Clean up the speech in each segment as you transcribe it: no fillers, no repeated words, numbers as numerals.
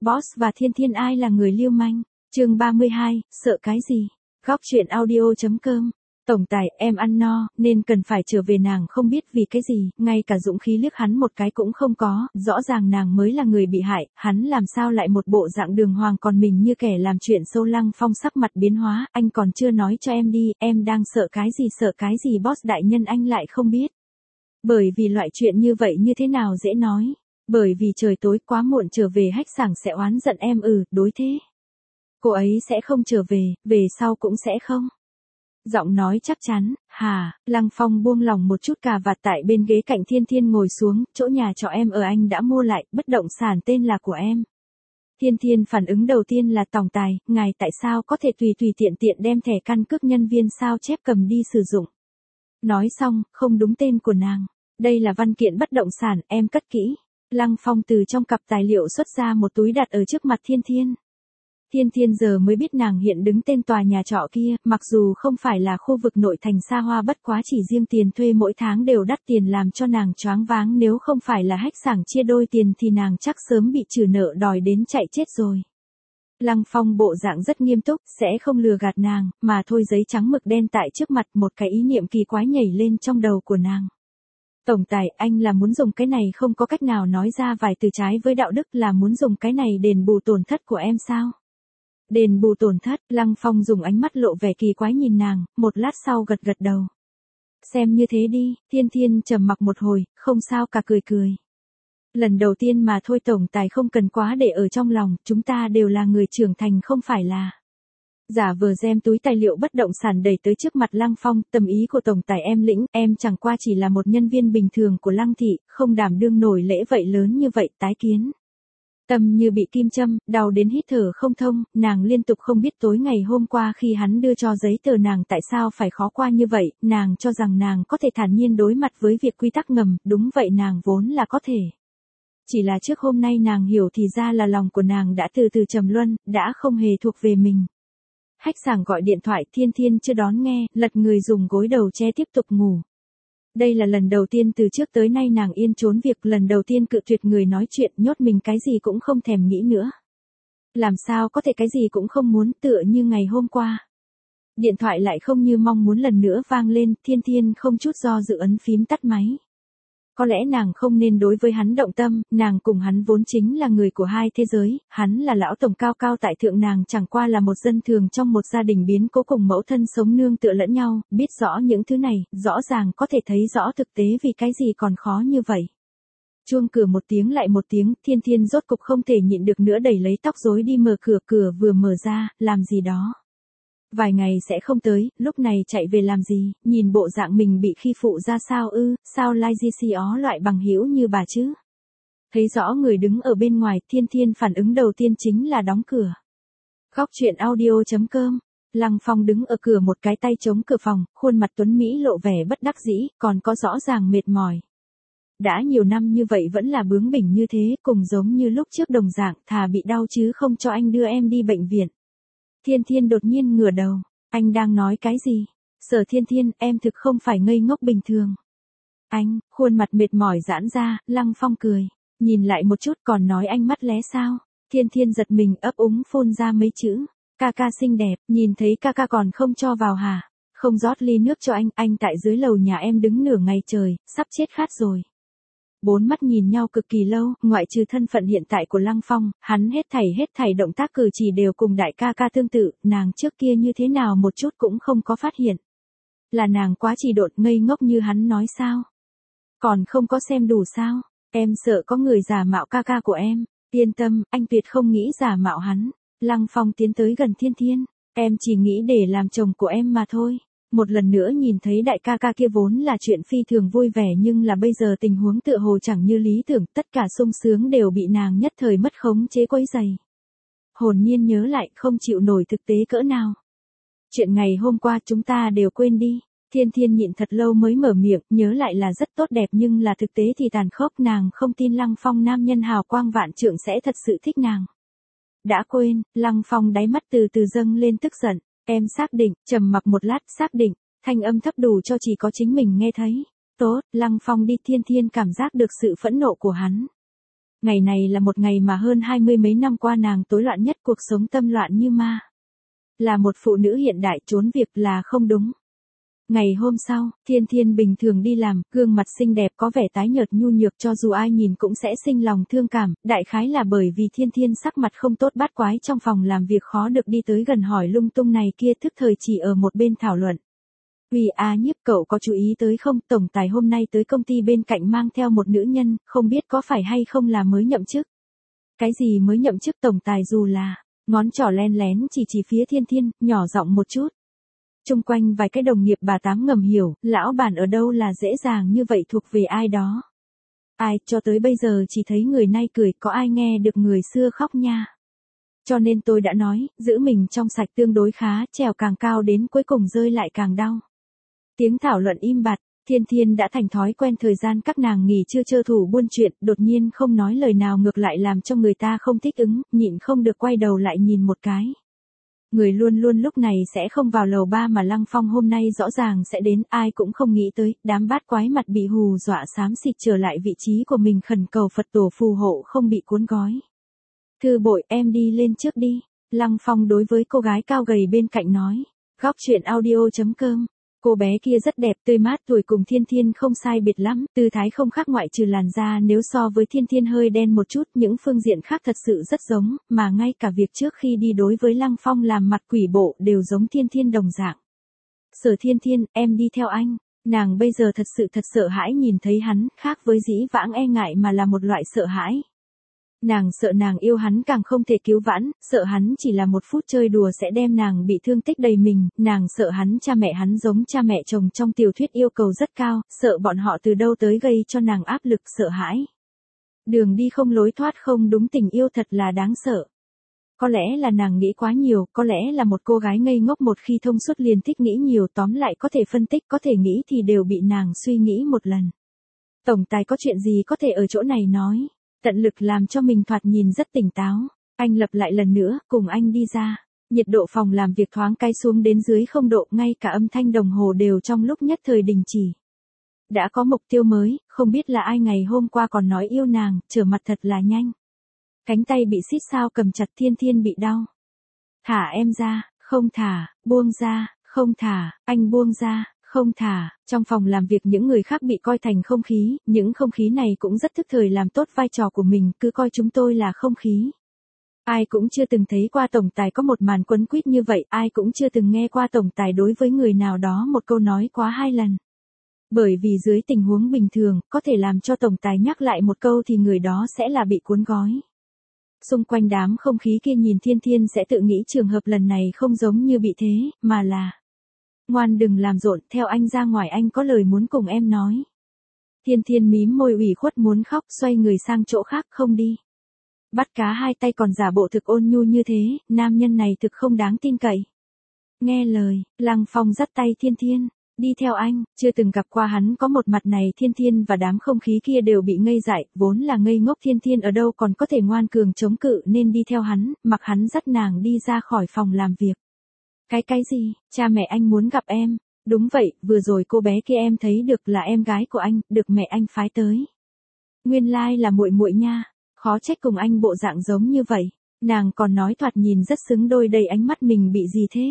Boss và Thiên Thiên ai là người lưu manh? Chương 32, sợ cái gì? Góc truyện audio.com. Tổng tài, em ăn no, nên cần phải trở về. Nàng không biết vì cái gì, ngay cả dũng khí liếc hắn một cái cũng không có, rõ ràng nàng mới là người bị hại, hắn làm sao lại một bộ dạng đường hoàng còn mình như kẻ làm chuyện xấu. Lăng Phong sắc mặt biến hóa, anh còn chưa nói cho em đi, em đang sợ cái gì boss đại nhân anh lại không biết. Bởi vì loại chuyện như vậy như thế nào dễ nói. Bởi vì trời tối quá muộn trở về hách sảng sẽ oán giận em. Đối thế. Cô ấy sẽ không trở về, về sau cũng sẽ không. Giọng nói chắc chắn. Lăng Phong buông lỏng một chút cà vạt tại bên ghế cạnh Thiên Thiên ngồi xuống, chỗ nhà trọ em ở anh đã mua lại, bất động sản tên là của em. Thiên Thiên phản ứng đầu tiên là tổng tài, ngài tại sao có thể tùy tiện đem thẻ căn cước nhân viên sao chép cầm đi sử dụng. Nói xong, không đúng tên của nàng. Đây là văn kiện bất động sản, em cất kỹ. Lăng Phong từ trong cặp tài liệu xuất ra một túi đặt ở trước mặt Thiên Thiên. Thiên Thiên giờ mới biết nàng hiện đứng tên tòa nhà trọ kia, mặc dù không phải là khu vực nội thành xa hoa, bất quá chỉ riêng tiền thuê mỗi tháng đều đắt tiền làm cho nàng choáng váng. Nếu không phải là hách sảng chia đôi tiền thì nàng chắc sớm bị trừ nợ đòi đến chạy chết rồi. Lăng Phong bộ dạng rất nghiêm túc, sẽ không lừa gạt nàng, mà thôi. Giấy trắng mực đen tại trước mặt, một cái ý niệm kỳ quái nhảy lên trong đầu của nàng. Tổng tài, anh là muốn dùng cái này không có cách nào nói ra vài từ trái với đạo đức, là muốn dùng cái này đền bù tổn thất của em sao? Đền bù tổn thất? Lăng Phong dùng ánh mắt lộ vẻ kỳ quái nhìn nàng, một lát sau gật đầu. Xem như thế đi. Thiên Thiên trầm mặc một hồi, không sao cả, cười. Lần đầu tiên mà thôi tổng tài không cần quá để ở trong lòng, chúng ta đều là người trưởng thành không phải là. Giả vờ đem túi tài liệu bất động sản đẩy tới trước mặt Lăng Phong, tâm ý của tổng tài em lĩnh, em chẳng qua chỉ là một nhân viên bình thường của Lăng thị, không đảm đương nổi lễ vậy lớn như vậy, tái kiến. Tâm như bị kim châm, đau đến hít thở không thông, nàng liên tục không biết tối ngày hôm qua khi hắn đưa cho giấy tờ nàng tại sao phải khó qua như vậy, nàng cho rằng nàng có thể thản nhiên đối mặt với việc quy tắc ngầm, đúng vậy nàng vốn là có thể. Chỉ là trước hôm nay nàng hiểu thì ra là lòng của nàng đã từ từ trầm luân, đã không hề thuộc về mình. Hách sảng gọi điện thoại, Thiên Thiên chưa đón nghe, lật người dùng gối đầu che tiếp tục ngủ. Đây là lần đầu tiên từ trước tới nay nàng yên trốn việc, lần đầu tiên cự tuyệt người nói chuyện, nhốt mình cái gì cũng không thèm nghĩ nữa. Làm sao có thể cái gì cũng không muốn, tựa như ngày hôm qua. Điện thoại lại không như mong muốn lần nữa vang lên, Thiên Thiên không chút do dự ấn phím tắt máy. Có lẽ nàng không nên đối với hắn động tâm, nàng cùng hắn vốn chính là người của hai thế giới, hắn là lão tổng cao tại thượng, nàng chẳng qua là một dân thường trong một gia đình biến cố cùng mẫu thân sống nương tựa lẫn nhau, biết rõ những thứ này, rõ ràng có thể thấy rõ thực tế vì cái gì còn khó như vậy. Chuông cửa một tiếng lại một tiếng, Thiên Thiên rốt cục không thể nhịn được nữa đẩy lấy tóc rối đi mở cửa, cửa vừa mở ra, làm gì đó. Vài ngày sẽ không tới, lúc này chạy về làm gì, nhìn bộ dạng mình bị khi phụ ra sao sao lai di xì ó loại bằng hữu như bà chứ. Thấy rõ người đứng ở bên ngoài, Thiên Thiên phản ứng đầu tiên chính là đóng cửa. Góc truyện audio.com. Lăng Phong đứng ở cửa một cái tay chống cửa phòng, khuôn mặt tuấn Mỹ lộ vẻ bất đắc dĩ, còn có rõ ràng mệt mỏi. Đã nhiều năm như vậy vẫn là bướng bỉnh như thế, cùng giống như lúc trước đồng dạng, thà bị đau chứ không cho anh đưa em đi bệnh viện. Thiên Thiên đột nhiên ngửa đầu, anh đang nói cái gì? Sở Thiên Thiên, em thực không phải ngây ngốc bình thường. Anh, khuôn mặt mệt mỏi giãn ra, Lăng Phong cười, nhìn lại một chút còn nói anh mắt lé sao? Thiên Thiên giật mình ấp úng phun ra mấy chữ, ca ca xinh đẹp, nhìn thấy ca ca còn không cho vào hả? Không rót ly nước cho anh tại dưới lầu nhà em đứng nửa ngày trời, sắp chết khát rồi. Bốn mắt nhìn nhau cực kỳ lâu, ngoại trừ thân phận hiện tại của Lăng Phong, hắn hết thảy động tác cử chỉ đều cùng đại ca ca tương tự, nàng trước kia như thế nào một chút cũng không có phát hiện. Là nàng quá trì độn ngây ngốc như hắn nói sao? Còn không có xem đủ sao? Em sợ có người giả mạo ca ca của em. Yên tâm, anh tuyệt không nghĩ giả mạo hắn. Lăng Phong tiến tới gần Thiên Thiên, em chỉ nghĩ để làm chồng của em mà thôi. Một lần nữa nhìn thấy đại ca ca kia vốn là chuyện phi thường vui vẻ, nhưng là bây giờ tình huống tựa hồ chẳng như lý tưởng, tất cả sung sướng đều bị nàng nhất thời mất khống chế quấy rầy. Hồn nhiên nhớ lại không chịu nổi thực tế cỡ nào. Chuyện ngày hôm qua chúng ta đều quên đi. Thiên Thiên nhịn thật lâu mới mở miệng, nhớ lại là rất tốt đẹp nhưng là thực tế thì tàn khốc, nàng không tin Lăng Phong nam nhân hào quang vạn trượng sẽ thật sự thích nàng. Đã quên, Lăng Phong đáy mắt từ từ dâng lên tức giận. Em xác định, trầm mặc một lát, xác định, thanh âm thấp đủ cho chỉ có chính mình nghe thấy. Tốt, Lăng Phong đi. Thiên Thiên cảm giác được sự phẫn nộ của hắn. Ngày này là một ngày mà hơn 20 mấy năm qua nàng tối loạn nhất, cuộc sống tâm loạn như ma. Là một phụ nữ hiện đại trốn việc là không đúng. Ngày hôm sau, Thiên Thiên bình thường đi làm, gương mặt xinh đẹp có vẻ tái nhợt nhu nhược, cho dù ai nhìn cũng sẽ sinh lòng thương cảm, đại khái là bởi vì Thiên Thiên sắc mặt không tốt, bát quái trong phòng làm việc khó được đi tới gần hỏi lung tung này kia, thức thời chỉ ở một bên thảo luận. Uy Nhiếp, cậu có chú ý tới không, tổng tài hôm nay tới công ty bên cạnh mang theo một nữ nhân, không biết có phải hay không là mới nhậm chức. Cái gì mới nhậm chức, tổng tài dù là, ngón trỏ len lén chỉ phía Thiên Thiên, nhỏ giọng một chút. Chung quanh vài cái đồng nghiệp bà tám ngầm hiểu, lão bản ở đâu là dễ dàng như vậy, thuộc về ai đó. Ai, cho tới bây giờ chỉ thấy người nay cười, có ai nghe được người xưa khóc nha. Cho nên tôi đã nói, giữ mình trong sạch tương đối khá, trèo càng cao đến cuối cùng rơi lại càng đau. Tiếng thảo luận im bặt, Thiên Thiên đã thành thói quen thời gian các nàng nghỉ trưa trêu thủ buôn chuyện, đột nhiên không nói lời nào ngược lại làm cho người ta không thích ứng, nhịn không được quay đầu lại nhìn một cái. Người luôn luôn lúc này sẽ không vào lầu 3 mà Lăng Phong hôm nay rõ ràng sẽ đến, ai cũng không nghĩ tới, đám bát quái mặt bị hù dọa xám xịt trở lại vị trí của mình khẩn cầu Phật tổ phù hộ không bị cuốn gói. Thư bội, em đi lên trước đi, Lăng Phong đối với cô gái cao gầy bên cạnh nói. Góc truyện audio.com. Cô bé kia rất đẹp, tươi mát, tuổi cùng Thiên Thiên không sai biệt lắm, tư thái không khác ngoại trừ làn da nếu so với Thiên Thiên hơi đen một chút, những phương diện khác thật sự rất giống, mà ngay cả việc trước khi đi đối với Lăng Phong làm mặt quỷ bộ đều giống Thiên Thiên đồng dạng. Sở Thiên Thiên, em đi theo anh, nàng bây giờ thật sự thật sợ hãi nhìn thấy hắn, khác với dĩ vãng e ngại mà là một loại sợ hãi. Nàng sợ nàng yêu hắn càng không thể cứu vãn, sợ hắn chỉ là một phút chơi đùa sẽ đem nàng bị thương tích đầy mình, nàng sợ hắn cha mẹ hắn giống cha mẹ chồng trong tiểu thuyết yêu cầu rất cao, sợ bọn họ từ đâu tới gây cho nàng áp lực sợ hãi. Đường đi không lối thoát không đúng, tình yêu thật là đáng sợ. Có lẽ là nàng nghĩ quá nhiều, có lẽ là một cô gái ngây ngốc một khi thông suốt liền thích nghĩ nhiều, tóm lại có thể phân tích có thể nghĩ thì đều bị nàng suy nghĩ một lần. Tổng tài có chuyện gì có thể ở chỗ này nói. Tận lực làm cho mình thoạt nhìn rất tỉnh táo. Anh lặp lại lần nữa, cùng anh đi ra. Nhiệt độ phòng làm việc thoáng cái xuống đến dưới 0 độ, ngay cả âm thanh đồng hồ đều trong lúc nhất thời đình chỉ. Đã có mục tiêu mới, không biết là ai ngày hôm qua còn nói yêu nàng, trở mặt thật là nhanh. Cánh tay bị xít sao cầm chặt, Thiên Thiên bị đau. Thả em ra, không thả, buông ra, không thả, anh buông ra. Không thả, trong phòng làm việc những người khác bị coi thành không khí, những không khí này cũng rất thức thời làm tốt vai trò của mình, cứ coi chúng tôi là không khí. Ai cũng chưa từng thấy qua tổng tài có một màn quấn quýt như vậy, ai cũng chưa từng nghe qua tổng tài đối với người nào đó một câu nói quá 2 lần. Bởi vì dưới tình huống bình thường, có thể làm cho tổng tài nhắc lại một câu thì người đó sẽ là bị cuốn gói. Xung quanh đám không khí kia nhìn Thiên Thiên sẽ tự nghĩ trường hợp lần này không giống như bị thế, mà là ngoan đừng làm rộn, theo anh ra ngoài, anh có lời muốn cùng em nói. Thiên Thiên mím môi ủy khuất muốn khóc, xoay người sang chỗ khác, không đi. Bắt cá hai tay còn giả bộ thực ôn nhu như thế, nam nhân này thực không đáng tin cậy. Nghe lời, Lăng Phong dắt tay Thiên Thiên, đi theo anh, chưa từng gặp qua hắn có một mặt này. Thiên Thiên và đám không khí kia đều bị ngây dại, vốn là ngây ngốc Thiên Thiên ở đâu còn có thể ngoan cường chống cự nên đi theo hắn, mặc hắn dắt nàng đi ra khỏi phòng làm việc. Cái gì, cha mẹ anh muốn gặp em. Đúng vậy, vừa rồi cô bé kia em thấy được là em gái của anh, được mẹ anh phái tới. Nguyên lai là muội muội nha, khó trách cùng anh bộ dạng giống như vậy. Nàng còn nói thoạt nhìn rất xứng đôi đây, ánh mắt mình bị gì thế?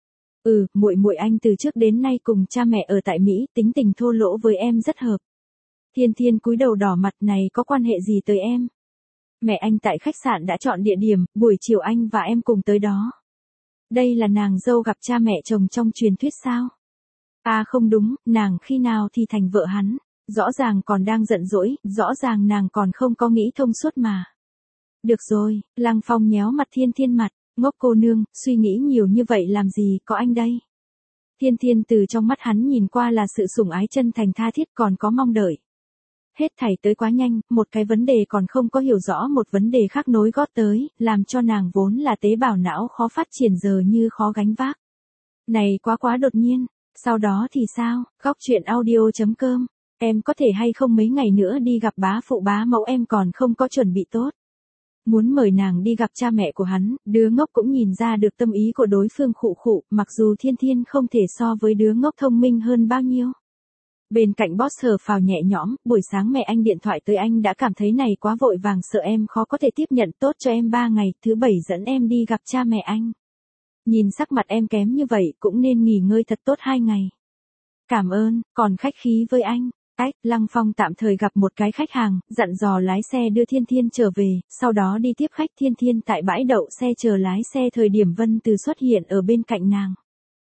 Muội muội anh từ trước đến nay cùng cha mẹ ở tại Mỹ, tính tình thô lỗ với em rất hợp. Thiên Thiên cúi đầu đỏ mặt, này có quan hệ gì tới em? Mẹ anh tại khách sạn đã chọn địa điểm, buổi chiều anh và em cùng tới đó. Đây là nàng dâu gặp cha mẹ chồng trong truyền thuyết sao? Không đúng, nàng khi nào thì thành vợ hắn, rõ ràng còn đang giận dỗi, rõ ràng nàng còn không có nghĩ thông suốt mà. Được rồi, Lăng Phong nhéo mặt Thiên Thiên mặt, ngốc cô nương, suy nghĩ nhiều như vậy làm gì, có anh đây. Thiên Thiên từ trong mắt hắn nhìn qua là sự sủng ái chân thành tha thiết, còn có mong đợi. Hết thảy tới quá nhanh, một cái vấn đề còn không có hiểu rõ một vấn đề khác nối gót tới, làm cho nàng vốn là tế bào não khó phát triển giờ như khó gánh vác. Này quá đột nhiên, sau đó thì sao, góc truyện audio.com, em có thể hay không mấy ngày nữa đi gặp bá phụ bá mẫu, em còn không có chuẩn bị tốt. Muốn mời nàng đi gặp cha mẹ của hắn, đứa ngốc cũng nhìn ra được tâm ý của đối phương khụ, mặc dù Thiên Thiên không thể so với đứa ngốc thông minh hơn bao nhiêu. Bên cạnh boss thở phào nhẹ nhõm, buổi sáng mẹ anh điện thoại tới anh đã cảm thấy này quá vội vàng sợ em khó có thể tiếp nhận, tốt cho em 3 ngày, thứ 7 dẫn em đi gặp cha mẹ anh. Nhìn sắc mặt em kém như vậy cũng nên nghỉ ngơi thật tốt 2 ngày. Cảm ơn, còn khách khí với anh. Lăng Phong tạm thời gặp một cái khách hàng, dặn dò lái xe đưa Thiên Thiên trở về, sau đó đi tiếp khách. Thiên Thiên tại bãi đậu xe chờ lái xe, thời điểm Vân Từ xuất hiện ở bên cạnh nàng.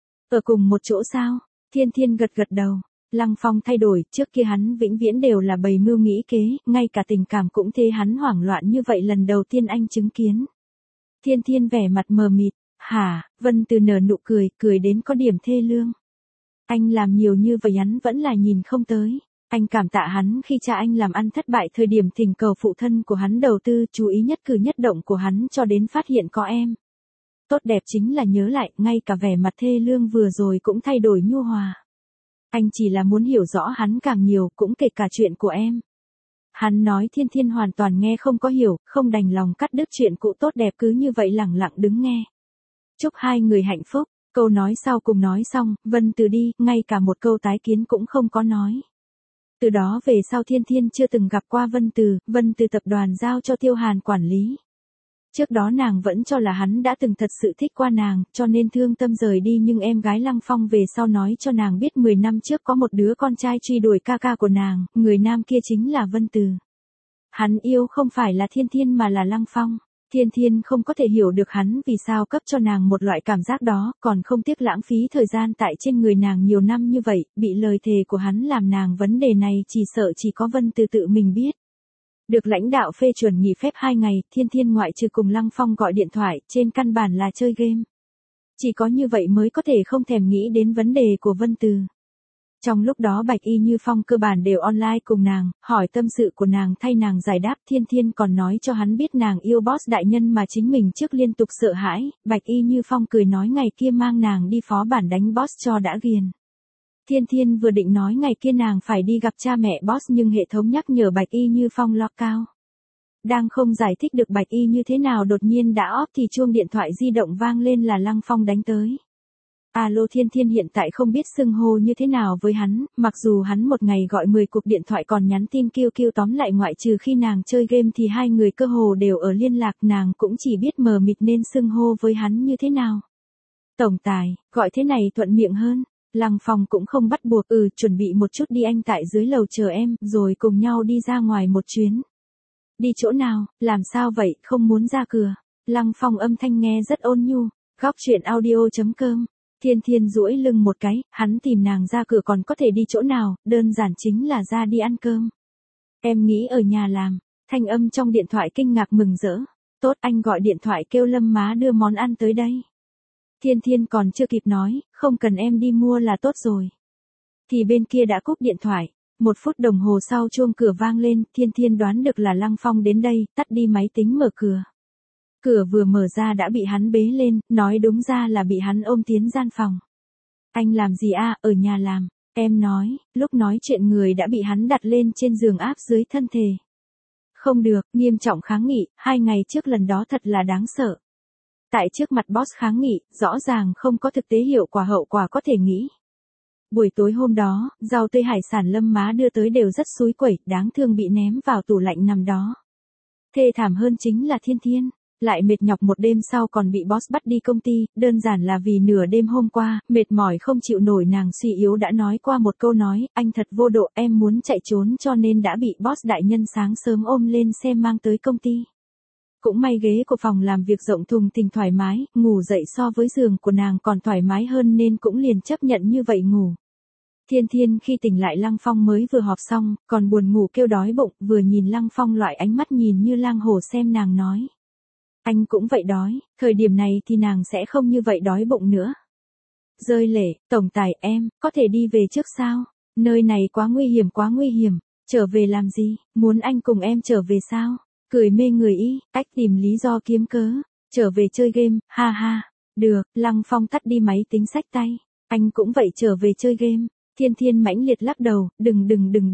Ở cùng một chỗ sao? Thiên Thiên gật gật đầu. Lăng Phong thay đổi, trước kia hắn vĩnh viễn đều là bày mưu nghĩ kế, ngay cả tình cảm cũng thế, hắn hoảng loạn như vậy lần đầu tiên anh chứng kiến. Thiên Thiên vẻ mặt mờ mịt, hả? Vân Từ nở nụ cười, cười đến có điểm thê lương. Anh làm nhiều như vậy hắn vẫn là nhìn không tới. Anh cảm tạ hắn khi cha anh làm ăn thất bại, thời điểm thỉnh cầu phụ thân của hắn đầu tư, chú ý nhất cử nhất động của hắn cho đến phát hiện có em. Tốt đẹp chính là nhớ lại, ngay cả vẻ mặt thê lương vừa rồi cũng thay đổi nhu hòa. Anh chỉ là muốn hiểu rõ hắn càng nhiều, cũng kể cả chuyện của em. Hắn nói. Thiên Thiên hoàn toàn nghe không có hiểu, không đành lòng cắt đứt chuyện cũ tốt đẹp, cứ như vậy lẳng lặng đứng nghe. Chúc hai người hạnh phúc. Câu nói sau cùng nói xong, Vân Từ đi, ngay cả một câu tái kiến cũng không có nói. Từ đó về sau Thiên Thiên chưa từng gặp qua Vân Từ tập đoàn giao cho Tiêu Hàn quản lý. Trước đó nàng vẫn cho là hắn đã từng thật sự thích qua nàng, cho nên thương tâm rời đi, nhưng em gái Lăng Phong về sau nói cho nàng biết 10 năm trước có một đứa con trai truy đuổi ca ca của nàng, người nam kia chính là Vân Từ. Hắn yêu không phải là Thiên Thiên mà là Lăng Phong. Thiên Thiên không có thể hiểu được hắn vì sao cấp cho nàng một loại cảm giác đó, còn không tiếc lãng phí thời gian tại trên người nàng nhiều năm như vậy, bị lời thề của hắn làm nàng vấn đề này chỉ sợ chỉ có Vân Từ tự mình biết. Được lãnh đạo phê chuẩn nghỉ phép 2 ngày, Thiên Thiên ngoại trừ cùng Lăng Phong gọi điện thoại, trên căn bản là chơi game. Chỉ có như vậy mới có thể không thèm nghĩ đến vấn đề của Vân Từ. Trong lúc đó Bạch Y Như Phong cơ bản đều online cùng nàng, hỏi tâm sự của nàng thay nàng giải đáp. Thiên Thiên còn nói cho hắn biết nàng yêu boss đại nhân mà chính mình trước liên tục sợ hãi. Bạch Y Như Phong cười nói ngày kia mang nàng đi phó bản đánh boss cho đã ghiền. Thiên Thiên vừa định nói ngày kia nàng phải đi gặp cha mẹ boss, nhưng hệ thống nhắc nhở Bạch Y Như Phong lock cao. Đang không giải thích được Bạch Y như thế nào đột nhiên đã off thì chuông điện thoại di động vang lên, là Lăng Phong đánh tới. Alo. Thiên Thiên hiện tại không biết xưng hô như thế nào với hắn, mặc dù hắn một ngày gọi 10 cuộc điện thoại còn nhắn tin kêu tóm lại ngoại trừ khi nàng chơi game thì hai người cơ hồ đều ở liên lạc, nàng cũng chỉ biết mờ mịt nên xưng hô với hắn như thế nào. Tổng tài, gọi thế này thuận miệng hơn. Lăng Phong cũng không bắt buộc, chuẩn bị một chút đi, anh tại dưới lầu chờ em, rồi cùng nhau đi ra ngoài một chuyến. Đi chỗ nào, làm sao vậy, không muốn ra cửa. Lăng Phong âm thanh nghe rất ôn nhu. Góc truyện audio.com. Thiên Thiên duỗi lưng một cái, hắn tìm nàng ra cửa còn có thể đi chỗ nào, đơn giản chính là ra đi ăn cơm. Em nghĩ ở nhà làm. Thanh âm trong điện thoại kinh ngạc mừng rỡ. Tốt, anh gọi điện thoại kêu Lâm má đưa món ăn tới đây. Thiên Thiên còn chưa kịp nói, không cần em đi mua là tốt rồi. Thì bên kia đã cúp điện thoại. 1 phút đồng hồ sau chuông cửa vang lên, Thiên Thiên đoán được là Lăng Phong đến đây, tắt đi máy tính mở cửa. Cửa vừa mở ra đã bị hắn bế lên, nói đúng ra là bị hắn ôm tiến gian phòng. Anh làm gì a? Ở nhà làm. Em nói. Lúc nói chuyện người đã bị hắn đặt lên trên giường áp dưới thân thể. Không được, nghiêm trọng kháng nghị, 2 ngày trước lần đó thật là đáng sợ. Tại trước mặt boss kháng nghị, rõ ràng không có thực tế hiệu quả, hậu quả có thể nghĩ. Buổi tối hôm đó, rau tươi hải sản Lâm má đưa tới đều rất xúi quẩy, đáng thương bị ném vào tủ lạnh nằm đó. Thê thảm hơn chính là Thiên Thiên, lại mệt nhọc một đêm sau còn bị boss bắt đi công ty, đơn giản là vì nửa đêm hôm qua, mệt mỏi không chịu nổi, nàng suy yếu đã nói qua một câu nói, anh thật vô độ, em muốn chạy trốn cho nên đã bị boss đại nhân sáng sớm ôm lên xe mang tới công ty. Cũng may ghế của phòng làm việc rộng thùng thình thoải mái, ngủ dậy so với giường của nàng còn thoải mái hơn nên cũng liền chấp nhận như vậy ngủ. Thiên Thiên khi tỉnh lại Lăng Phong mới vừa họp xong, còn buồn ngủ kêu đói bụng, vừa nhìn Lăng Phong loại ánh mắt nhìn như lang hổ xem nàng nói. Anh cũng vậy đói, thời điểm này thì nàng sẽ không như vậy đói bụng nữa. Rơi lệ, tổng tài em, có thể đi về trước sao? Nơi này quá nguy hiểm, trở về làm gì, muốn anh cùng em trở về sao? Cười mê người y, cách tìm lý do kiếm cớ, trở về chơi game, ha ha. Được, Lăng Phong tắt đi máy tính xách tay. Anh cũng vậy trở về chơi game. Thiên Thiên mãnh liệt lắc đầu, đừng,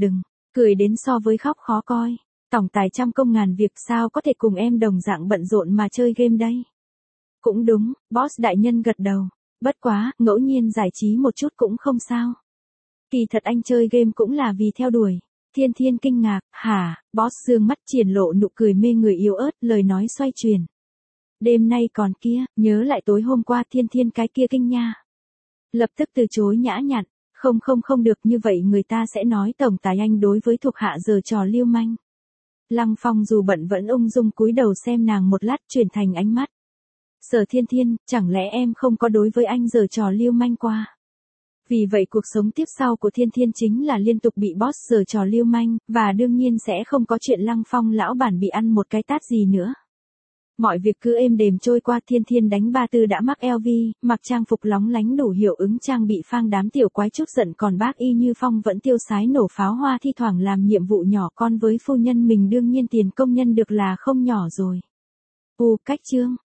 cười đến so với khóc khó coi. Tổng tài trăm công ngàn việc sao có thể cùng em đồng dạng bận rộn mà chơi game đây. Cũng đúng, boss đại nhân gật đầu. Bất quá, ngẫu nhiên giải trí một chút cũng không sao. Kỳ thật anh chơi game cũng là vì theo đuổi. Thiên Thiên kinh ngạc, hả, boss dương mắt triển lộ nụ cười mê người yếu ớt, lời nói xoay chuyển. Đêm nay còn kia, nhớ lại tối hôm qua Thiên Thiên cái kia kinh nha. Lập tức từ chối nhã nhặn, không được như vậy người ta sẽ nói tổng tài anh đối với thuộc hạ giở trò lưu manh. Lăng Phong dù bận vẫn ung dung cúi đầu xem nàng một lát chuyển thành ánh mắt. Sở Thiên Thiên, chẳng lẽ em không có đối với anh giở trò lưu manh qua? Vì vậy cuộc sống tiếp sau của Thiên Thiên chính là liên tục bị boss giở trò lưu manh, và đương nhiên sẽ không có chuyện Lăng Phong lão bản bị ăn một cái tát gì nữa. Mọi việc cứ êm đềm trôi qua. Thiên Thiên đánh ba tư đã mắc LV, mặc trang phục lóng lánh đủ hiệu ứng trang bị phang đám tiểu quái chút giận, còn bác Y Như Phong vẫn tiêu sái nổ pháo hoa thi thoảng làm nhiệm vụ nhỏ con với phu nhân mình, đương nhiên tiền công nhân được là không nhỏ rồi. Cách chương